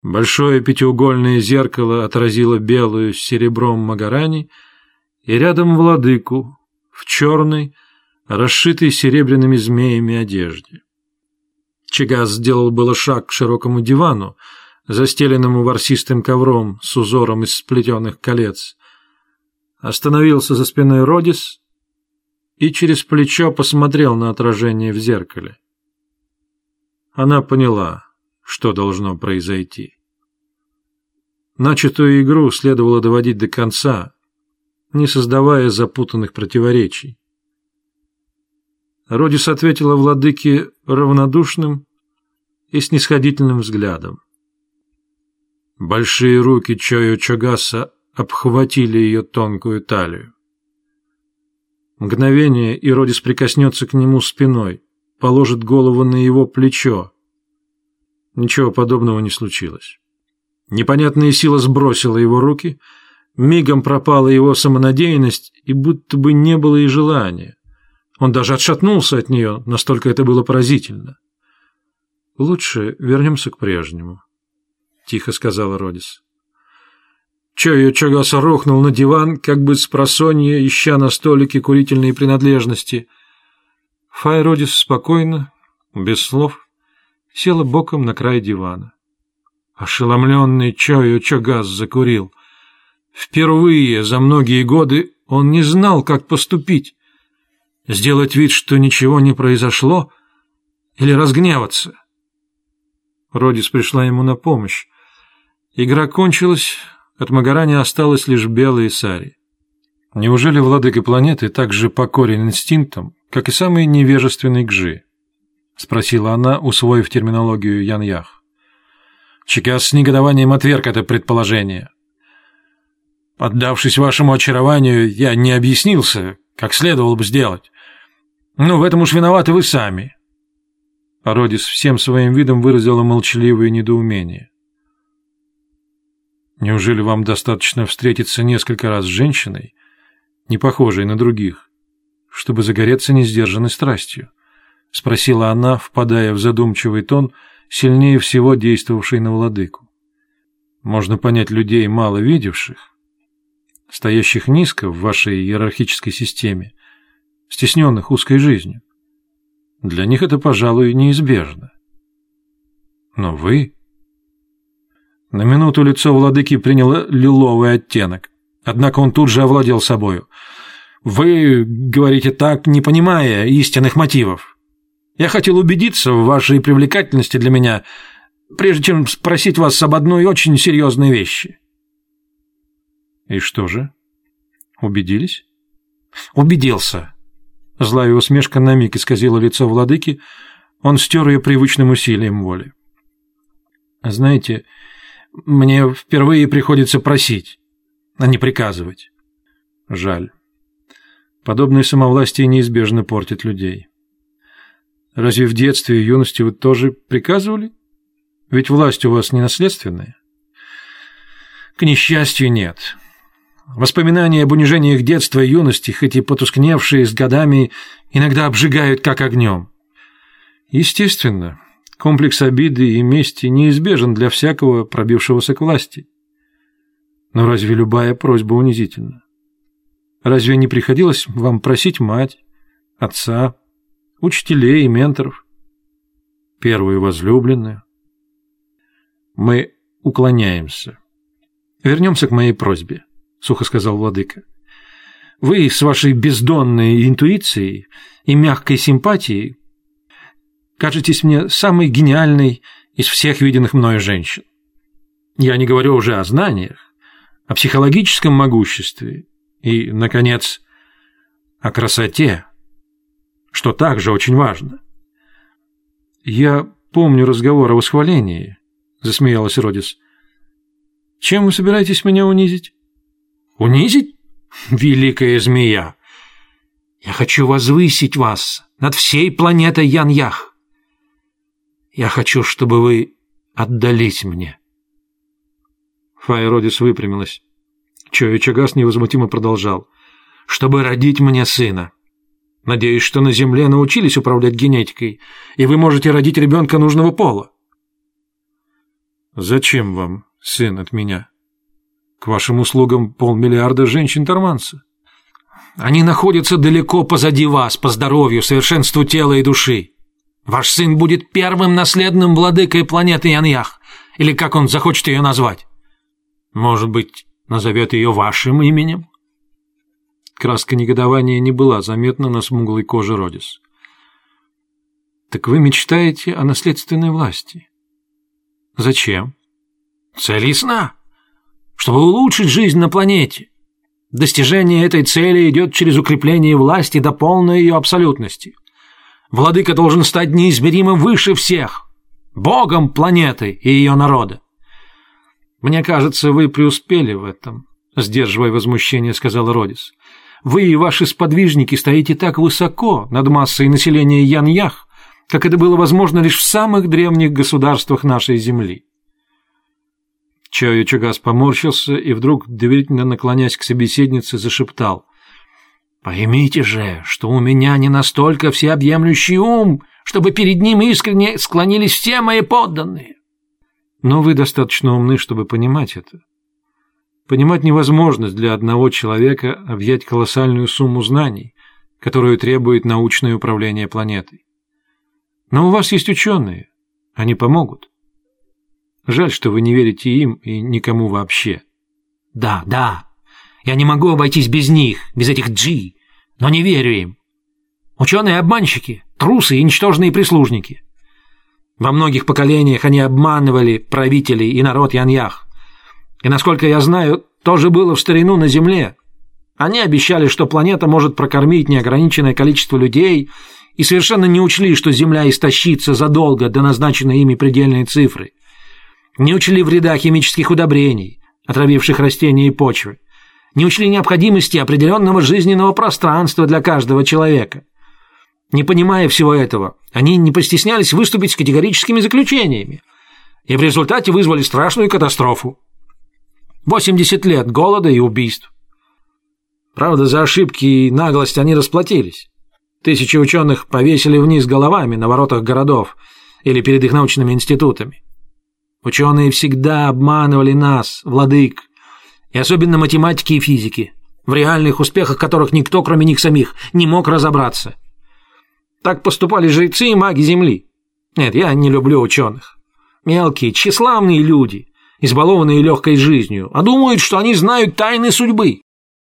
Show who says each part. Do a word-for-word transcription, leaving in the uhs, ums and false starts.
Speaker 1: Большое пятиугольное зеркало отразило белую с серебром Магарани и рядом владыку в черной, расшитой серебряными змеями одежде. Чагас сделал было шаг к широкому дивану, застеленному ворсистым ковром с узором из сплетенных колец. Остановился за спиной Родис и через плечо посмотрел на отражение в зеркале. Она поняла, что должно произойти. Начатую игру следовало доводить до конца, не создавая запутанных противоречий. Родис ответила владыке равнодушным и снисходительным взглядом. Большие руки Чойо Чагаса обхватили ее тонкую талию. Мгновение, и Родис прикоснется к нему спиной, положит голову на его плечо. Ничего подобного не случилось. Непонятная сила сбросила его руки, мигом пропала его самонадеянность, и будто бы не было и желания. Он даже отшатнулся от нее, настолько это было поразительно. «Лучше вернемся к прежнему», — тихо сказала Родис. Чойо Чагаса рухнул на диван, как бы спросонья, ища на столике курительные принадлежности. Фай Родис спокойно, без слов, села боком на край дивана. Ошеломленный Чойо Чагас закурил. Впервые за многие годы он не знал, как поступить. Сделать вид, что ничего не произошло, или разгневаться. Родис пришла ему на помощь. Игра кончилась, от Магарани осталась лишь белая сари. Неужели владыка планеты так же покорен инстинктам, как и самый невежественный Гжи? — спросила она, усвоив терминологию Яньях. Чагас с негодованием отверг это предположение. Поддавшись вашему очарованию, я не объяснился, как следовало бы сделать. Но в этом уж виноваты вы сами. Родис всем своим видом выразила молчаливое недоумение. Неужели вам достаточно встретиться несколько раз с женщиной, не похожей на других, чтобы загореться несдержанной страстью? — спросила она, впадая в задумчивый тон, сильнее всего действовавший на владыку. Можно понять людей, мало видевших, стоящих низко в вашей иерархической системе, стесненных узкой жизнью. Для них это, пожалуй, неизбежно. Но вы... На минуту лицо владыки приняло лиловый оттенок, однако он тут же овладел собою. Вы говорите так, не понимая истинных мотивов. Я хотел убедиться в вашей привлекательности для меня, прежде чем спросить вас об одной очень серьезной вещи. И что же? Убедились? Убедился. Злая усмешка на миг исказила лицо владыки, он стер ее привычным усилием воли. Знаете, мне впервые приходится просить, а не приказывать. Жаль. Подобное самовластие неизбежно портит людей. Разве в детстве и юности вы тоже приказывали? Ведь власть у вас не наследственная. К несчастью, нет. Воспоминания об унижениях детства и юности, хоть и потускневшие с годами, иногда обжигают как огнем. Естественно, комплекс обиды и мести неизбежен для всякого пробившегося к власти. Но разве любая просьба унизительна? Разве не приходилось вам просить мать, отца, учителей и менторов, первую возлюбленную? Мы уклоняемся. Вернемся к моей просьбе, — сухо сказал владыка. Вы с вашей бездонной интуицией и мягкой симпатией кажетесь мне самой гениальной из всех виденных мною женщин. Я не говорю уже о знаниях, о психологическом могуществе и, наконец, о красоте, что также очень важно. Я помню разговор о восхвалении, — засмеялась Родис. Чем вы собираетесь меня унизить? Унизить? Великая змея! Я хочу возвысить вас над всей планетой Яньях. Я хочу, чтобы вы отдались мне. Фай Родис выпрямилась. Чойо Чагас невозмутимо продолжал. Чтобы родить мне сына. Надеюсь, что на Земле научились управлять генетикой, и вы можете родить ребенка нужного пола. Зачем вам сын от меня? К вашим услугам полмиллиарда женщин-торманца.
Speaker 2: Они находятся далеко позади вас по здоровью, совершенству тела и души. Ваш сын будет первым наследным владыкой планеты Яньях, или как он захочет ее назвать. Может быть, назовет ее вашим именем?
Speaker 1: Краска негодования не была заметна на смуглой коже Родис. Так вы мечтаете о наследственной власти? Зачем?
Speaker 2: Цель ясна. Чтобы улучшить жизнь на планете. Достижение этой цели идет через укрепление власти до полной ее абсолютности. Владыка должен стать неизмеримо выше всех, богом планеты и ее народа.
Speaker 1: Мне кажется, вы преуспели в этом, сдерживая возмущение, сказал Родис. Вы и ваши сподвижники стоите так высоко над массой населения Яньях, как это было возможно лишь в самых древних государствах нашей Земли. Чао Чагас поморщился и вдруг, доверительно наклонясь к собеседнице, зашептал:
Speaker 2: «Поймите же, что у меня не настолько всеобъемлющий ум, чтобы перед ним искренне склонились все мои подданные».
Speaker 1: Но вы достаточно умны, чтобы понимать это. Понимать невозможность для одного человека объять колоссальную сумму знаний, которую требует научное управление планетой. Но у вас есть ученые, они помогут. Жаль, что вы не верите им и никому вообще.
Speaker 2: Да, да, я не могу обойтись без них, без этих Джи, но не верю им. Ученые-обманщики, трусы и ничтожные прислужники. Во многих поколениях они обманывали правителей и народ Яньях. И, насколько я знаю, то же было в старину на Земле. Они обещали, что планета может прокормить неограниченное количество людей, и совершенно не учли, что Земля истощится задолго до назначенной ими предельной цифры. Не учли вреда химических удобрений, отравивших растения и почвы. Не учли необходимости определенного жизненного пространства для каждого человека. Не понимая всего этого, они не постеснялись выступить с категорическими заключениями, и в результате вызвали страшную катастрофу. восемьдесят лет голода и убийств. Правда, за ошибки и наглость они расплатились. Тысячи ученых повесили вниз головами на воротах городов или перед их научными институтами. Ученые всегда обманывали нас, владык, и особенно математики и физики, в реальных успехах которых никто, кроме них самих, не мог разобраться. Так поступали жрецы и маги Земли. Нет, я не люблю ученых. Мелкие, тщеславные люди, избалованные легкой жизнью, а думают, что они знают тайны судьбы.